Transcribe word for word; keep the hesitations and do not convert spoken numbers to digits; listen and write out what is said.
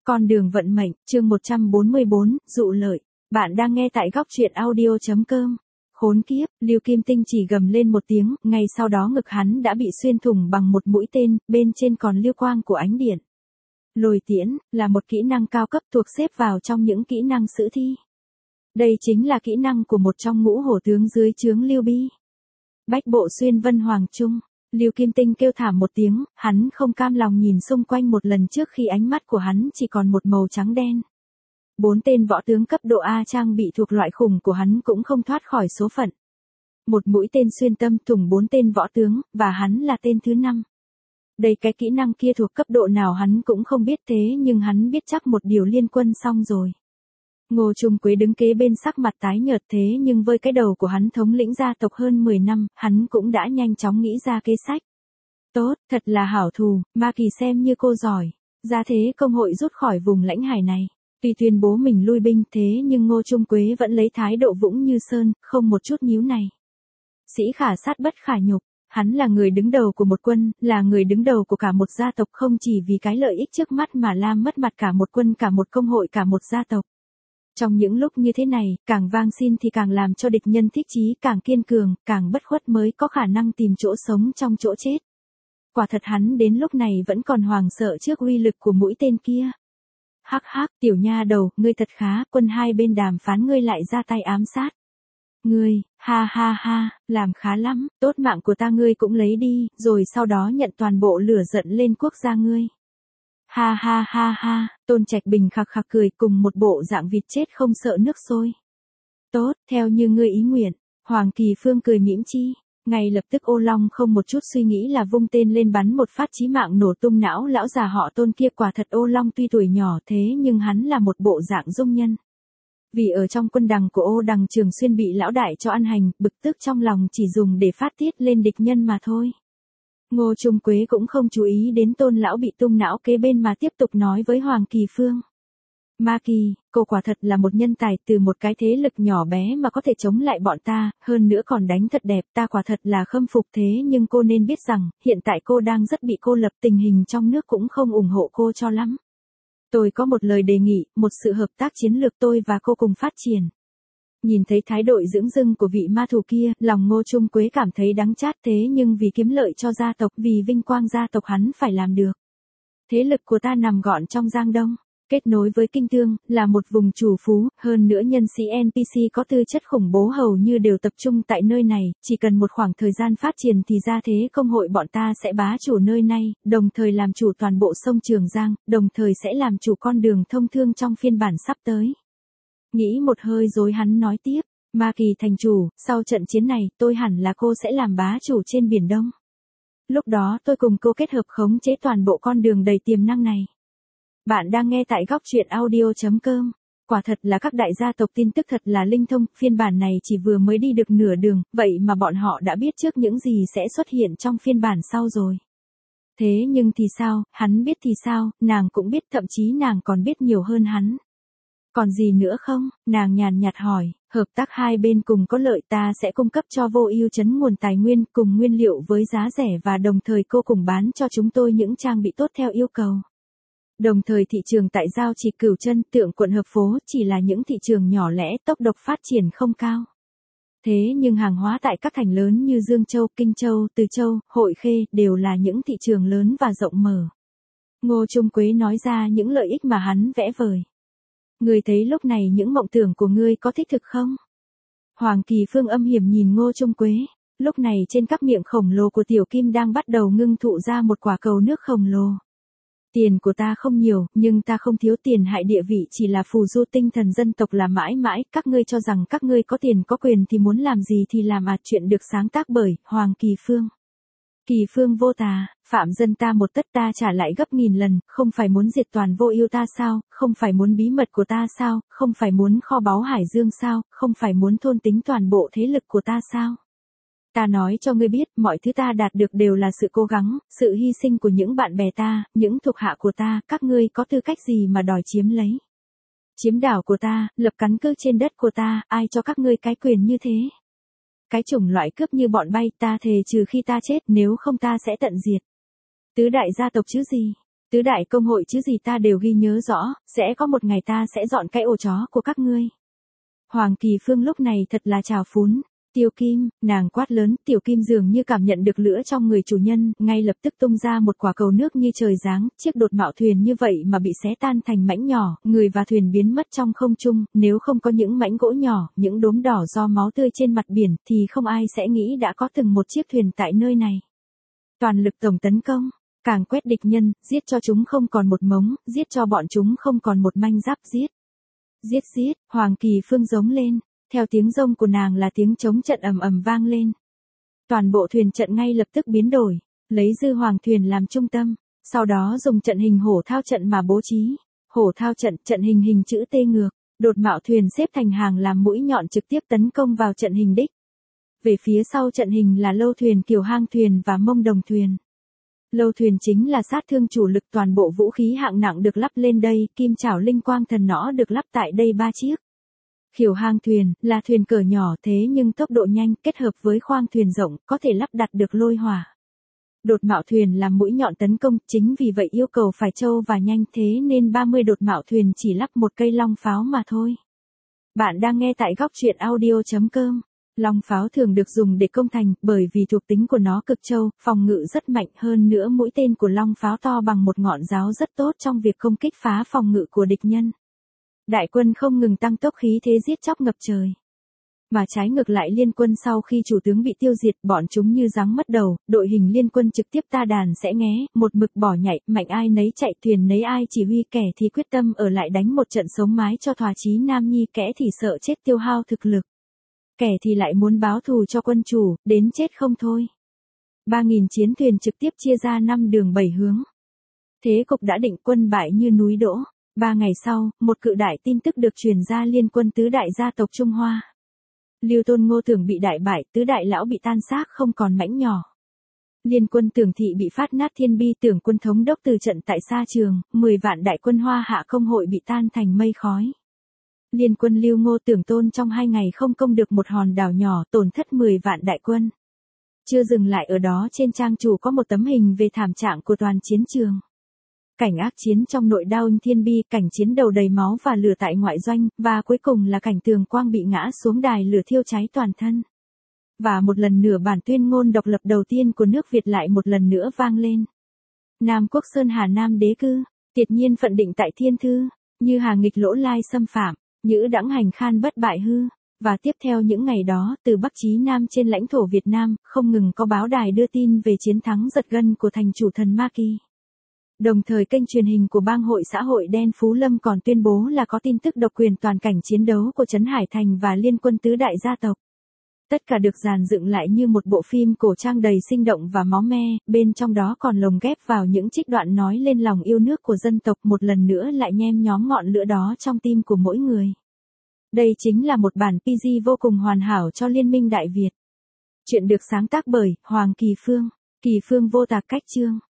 Con đường vận mệnh, chương một trăm bốn mươi bốn, dụ lợi. Bạn đang nghe tại góc truyện audio chấm com. Khốn kiếp, Lưu Kim Tinh chỉ gầm lên một tiếng, ngay sau đó ngực hắn đã bị xuyên thủng bằng một mũi tên, bên trên còn lưu quang của ánh điện. Lôi tiễn, là một kỹ năng cao cấp thuộc xếp vào trong những kỹ năng sử thi. Đây chính là kỹ năng của một trong ngũ hổ tướng dưới trướng Lưu Bi. Bách bộ xuyên vân hoàng trung. Lưu Kim Tinh kêu thảm một tiếng, hắn không cam lòng nhìn xung quanh một lần trước khi ánh mắt của hắn chỉ còn một màu trắng đen. Bốn tên võ tướng cấp độ A trang bị thuộc loại khủng của hắn cũng không thoát khỏi số phận. Một mũi tên xuyên tâm thủng bốn tên võ tướng, và hắn là tên thứ năm. Đây cái kỹ năng kia thuộc cấp độ nào hắn cũng không biết, thế nhưng hắn biết chắc một điều liên quân xong rồi. Ngô Trung Quế đứng kế bên sắc mặt tái nhợt, thế nhưng với cái đầu của hắn thống lĩnh gia tộc hơn mười năm, hắn cũng đã nhanh chóng nghĩ ra kế sách. Tốt, thật là hảo thù, Ma Kỳ xem như cô giỏi. Ra thế công hội rút khỏi vùng lãnh hải này. Tuy tuyên bố mình lui binh, thế nhưng Ngô Trung Quế vẫn lấy thái độ vững như sơn, không một chút nhíu này. Sĩ khả sát bất khả nhục. Hắn là người đứng đầu của một quân, là người đứng đầu của cả một gia tộc, không chỉ vì cái lợi ích trước mắt mà làm mất mặt cả một quân, cả một công hội, cả một gia tộc. Trong những lúc như thế này, càng vang xin thì càng làm cho địch nhân thích chí, càng kiên cường, càng bất khuất mới có khả năng tìm chỗ sống trong chỗ chết. Quả thật hắn đến lúc này vẫn còn hoàng sợ trước uy lực của mũi tên kia. Hắc hắc, tiểu nha đầu, ngươi thật khá, quân hai bên đàm phán ngươi lại ra tay ám sát. Ngươi, ha ha ha, làm khá lắm, tốt mạng của ta ngươi cũng lấy đi, rồi sau đó nhận toàn bộ lửa giận lên quốc gia ngươi. Ha ha ha ha, Tôn Trạch Bình khạc khạc cười cùng một bộ dạng vịt chết không sợ nước sôi. Tốt, theo như ngươi ý nguyện. Hoàng Kỳ Phương cười mỉm chi. Ngay lập tức Ô Long không một chút suy nghĩ là vung tên lên bắn một phát chí mạng nổ tung não lão già họ Tôn kia. Quả thật Ô Long tuy tuổi nhỏ thế nhưng hắn là một bộ dạng dung nhân. Vì ở trong quân đằng của Ô Đằng thường xuyên bị lão đại cho ăn hành, bực tức trong lòng chỉ dùng để phát tiết lên địch nhân mà thôi. Ngô Trung Quế cũng không chú ý đến Tôn lão bị tung não kế bên mà tiếp tục nói với Hoàng Kỳ Phương. Ma Kỳ, cô quả thật là một nhân tài, từ một cái thế lực nhỏ bé mà có thể chống lại bọn ta, hơn nữa còn đánh thật đẹp, ta quả thật là khâm phục, thế nhưng cô nên biết rằng, hiện tại cô đang rất bị cô lập, tình hình trong nước cũng không ủng hộ cô cho lắm. Tôi có một lời đề nghị, một sự hợp tác chiến lược tôi và cô cùng phát triển. Nhìn thấy thái độ dửng dưng của vị ma thủ kia, lòng Ngô Trung Quế cảm thấy đắng chát, thế nhưng vì kiếm lợi cho gia tộc, vì vinh quang gia tộc hắn phải làm được. Thế lực của ta nằm gọn trong Giang Đông, kết nối với Kinh Tương, là một vùng chủ phú, hơn nữa nhân sĩ en pê xê có tư chất khủng bố hầu như đều tập trung tại nơi này, chỉ cần một khoảng thời gian phát triển thì ra thế công hội bọn ta sẽ bá chủ nơi này, đồng thời làm chủ toàn bộ sông Trường Giang, đồng thời sẽ làm chủ con đường thông thương trong phiên bản sắp tới. Nghĩ một hơi rồi hắn nói tiếp, Ma Kỳ thành chủ, sau trận chiến này, tôi hẳn là cô sẽ làm bá chủ trên Biển Đông. Lúc đó tôi cùng cô kết hợp khống chế toàn bộ con đường đầy tiềm năng này. Bạn đang nghe tại góc truyện audio chấm com. Quả thật là các đại gia tộc tin tức thật là linh thông, phiên bản này chỉ vừa mới đi được nửa đường, vậy mà bọn họ đã biết trước những gì sẽ xuất hiện trong phiên bản sau rồi. Thế nhưng thì sao, hắn biết thì sao, nàng cũng biết, thậm chí nàng còn biết nhiều hơn hắn. Còn gì nữa không? Nàng nhàn nhạt hỏi, hợp tác hai bên cùng có lợi, ta sẽ cung cấp cho Vô Ưu trấn nguồn tài nguyên cùng nguyên liệu với giá rẻ và đồng thời cô cùng bán cho chúng tôi những trang bị tốt theo yêu cầu. Đồng thời thị trường tại Giao Chỉ, Cửu Chân, Tượng Quận Hợp Phố chỉ là những thị trường nhỏ lẻ, tốc độ phát triển không cao. Thế nhưng hàng hóa tại các thành lớn như Dương Châu, Kinh Châu, Từ Châu, Hội Khê đều là những thị trường lớn và rộng mở. Ngô Trung Quế nói ra những lợi ích mà hắn vẽ vời. Ngươi thấy lúc này những mộng tưởng của ngươi có thích thực không? Hoàng Kỳ Phương âm hiểm nhìn Ngô Trung Quế. Lúc này trên các miệng khổng lồ của Tiểu Kim đang bắt đầu ngưng tụ ra một quả cầu nước khổng lồ. Tiền của ta không nhiều, nhưng ta không thiếu tiền, hại địa vị chỉ là phù du, tinh thần dân tộc là mãi mãi, các ngươi cho rằng các ngươi có tiền có quyền thì muốn làm gì thì làm à, chuyện được sáng tác bởi Hoàng Kỳ Phương. Kỳ Phương vô tà, phạm dân ta một tất ta trả lại gấp nghìn lần, không phải muốn diệt toàn Vô Ưu ta sao, không phải muốn bí mật của ta sao, không phải muốn kho báu Hải Dương sao, không phải muốn thôn tính toàn bộ thế lực của ta sao. Ta nói cho ngươi biết, mọi thứ ta đạt được đều là sự cố gắng, sự hy sinh của những bạn bè ta, những thuộc hạ của ta, các ngươi có tư cách gì mà đòi chiếm lấy. Chiếm đảo của ta, lập cắn cước trên đất của ta, ai cho các ngươi cái quyền như thế. Cái chủng loại cướp như bọn bay, ta thề trừ khi ta chết, nếu không ta sẽ tận diệt. Tứ đại gia tộc chứ gì? Tứ đại công hội chứ gì ta đều ghi nhớ rõ, sẽ có một ngày ta sẽ dọn cái ổ chó của các ngươi. Hoàng Kỳ Phương lúc này thật là trào phúng. Tiêu Kim, nàng quát lớn, Tiểu Kim dường như cảm nhận được lửa trong người chủ nhân, ngay lập tức tung ra một quả cầu nước như trời giáng, chiếc đột mạo thuyền như vậy mà bị xé tan thành mảnh nhỏ, người và thuyền biến mất trong không trung, nếu không có những mảnh gỗ nhỏ, những đốm đỏ do máu tươi trên mặt biển, thì không ai sẽ nghĩ đã có từng một chiếc thuyền tại nơi này. Toàn lực tổng tấn công, càng quét địch nhân, giết cho chúng không còn một mống, giết cho bọn chúng không còn một manh giáp, giết. Giết giết, Hoàng Kỳ Phương giống lên. Theo tiếng rông của nàng là tiếng trống trận ầm ầm vang lên. Toàn bộ thuyền trận ngay lập tức biến đổi, lấy dư hoàng thuyền làm trung tâm, sau đó dùng trận hình hổ thao trận mà bố trí. Hổ thao trận, trận hình hình chữ T ngược, đột mạo thuyền xếp thành hàng làm mũi nhọn trực tiếp tấn công vào trận hình đích. Về phía sau trận hình là lâu thuyền kiểu hang thuyền và mông đồng thuyền. Lâu thuyền chính là sát thương chủ lực, toàn bộ vũ khí hạng nặng được lắp lên đây, kim chảo linh quang thần nỏ được lắp tại đây ba chiếc. Kiểu hang thuyền, là thuyền cỡ nhỏ thế nhưng tốc độ nhanh, kết hợp với khoang thuyền rộng, có thể lắp đặt được lôi hỏa. Đột mạo thuyền làm mũi nhọn tấn công, chính vì vậy yêu cầu phải trâu và nhanh, thế nên ba mươi đột mạo thuyền chỉ lắp một cây long pháo mà thôi. Bạn đang nghe tại góc truyện audio chấm com. Long pháo thường được dùng để công thành, bởi vì thuộc tính của nó cực trâu, phòng ngự rất mạnh, hơn nữa mũi tên của long pháo to bằng một ngọn giáo rất tốt trong việc công kích phá phòng ngự của địch nhân. Đại quân không ngừng tăng tốc, khí thế giết chóc ngập trời. Mà trái ngược lại liên quân sau khi chủ tướng bị tiêu diệt, bọn chúng như rắn mất đầu, đội hình liên quân trực tiếp ta đàn sẽ nghé, một mực bỏ nhảy, mạnh ai nấy chạy, thuyền nấy ai chỉ huy, kẻ thì quyết tâm ở lại đánh một trận sống mái cho thỏa chí nam nhi, kẻ thì sợ chết tiêu hao thực lực. Kẻ thì lại muốn báo thù cho quân chủ, đến chết không thôi. ba nghìn chiến thuyền trực tiếp chia ra năm đường bảy hướng. Thế cục đã định, quân bại như núi đổ. Ba ngày sau, một cự đại tin tức được truyền ra, liên quân tứ đại gia tộc Trung Hoa. Lưu Tôn Ngô Tưởng bị đại bại, tứ đại lão bị tan xác không còn mảnh nhỏ. Liên quân Tưởng Thị bị phát nát, Thiên Bi Tưởng quân thống đốc từ trận tại Sa Trường, mười vạn đại quân Hoa Hạ công hội bị tan thành mây khói. Liên quân Lưu Ngô Tưởng Tôn trong hai ngày không công được một hòn đảo nhỏ, tổn thất mười vạn đại quân. Chưa dừng lại ở đó, trên trang chủ có một tấm hình về thảm trạng của toàn chiến trường. Cảnh ác chiến trong nội đao Thiên Bi, cảnh chiến đầu đầy máu và lửa tại ngoại doanh, và cuối cùng là cảnh Tường Quang bị ngã xuống đài lửa thiêu cháy toàn thân. Và một lần nữa bản tuyên ngôn độc lập đầu tiên của nước Việt lại một lần nữa vang lên. Nam Quốc Sơn Hà Nam đế cư, tiệt nhiên phận định tại thiên thư, như hà nghịch lỗ lai xâm phạm, nhữ đãng hành khan bất bại hư. Và tiếp theo những ngày đó, từ Bắc chí Nam trên lãnh thổ Việt Nam, không ngừng có báo đài đưa tin về chiến thắng giật gân của thành chủ thần Ma Kỳ. Đồng thời kênh truyền hình của bang hội xã hội đen Phú Lâm còn tuyên bố là có tin tức độc quyền toàn cảnh chiến đấu của Trấn Hải Thành và liên quân tứ đại gia tộc. Tất cả được dàn dựng lại như một bộ phim cổ trang đầy sinh động và máu me, bên trong đó còn lồng ghép vào những trích đoạn nói lên lòng yêu nước của dân tộc, một lần nữa lại nhem nhóm ngọn lửa đó trong tim của mỗi người. Đây chính là một bản pê giê vô cùng hoàn hảo cho Liên minh Đại Việt. Chuyện được sáng tác bởi Hoàng Kỳ Phương, Kỳ Phương vô tạc cách chương.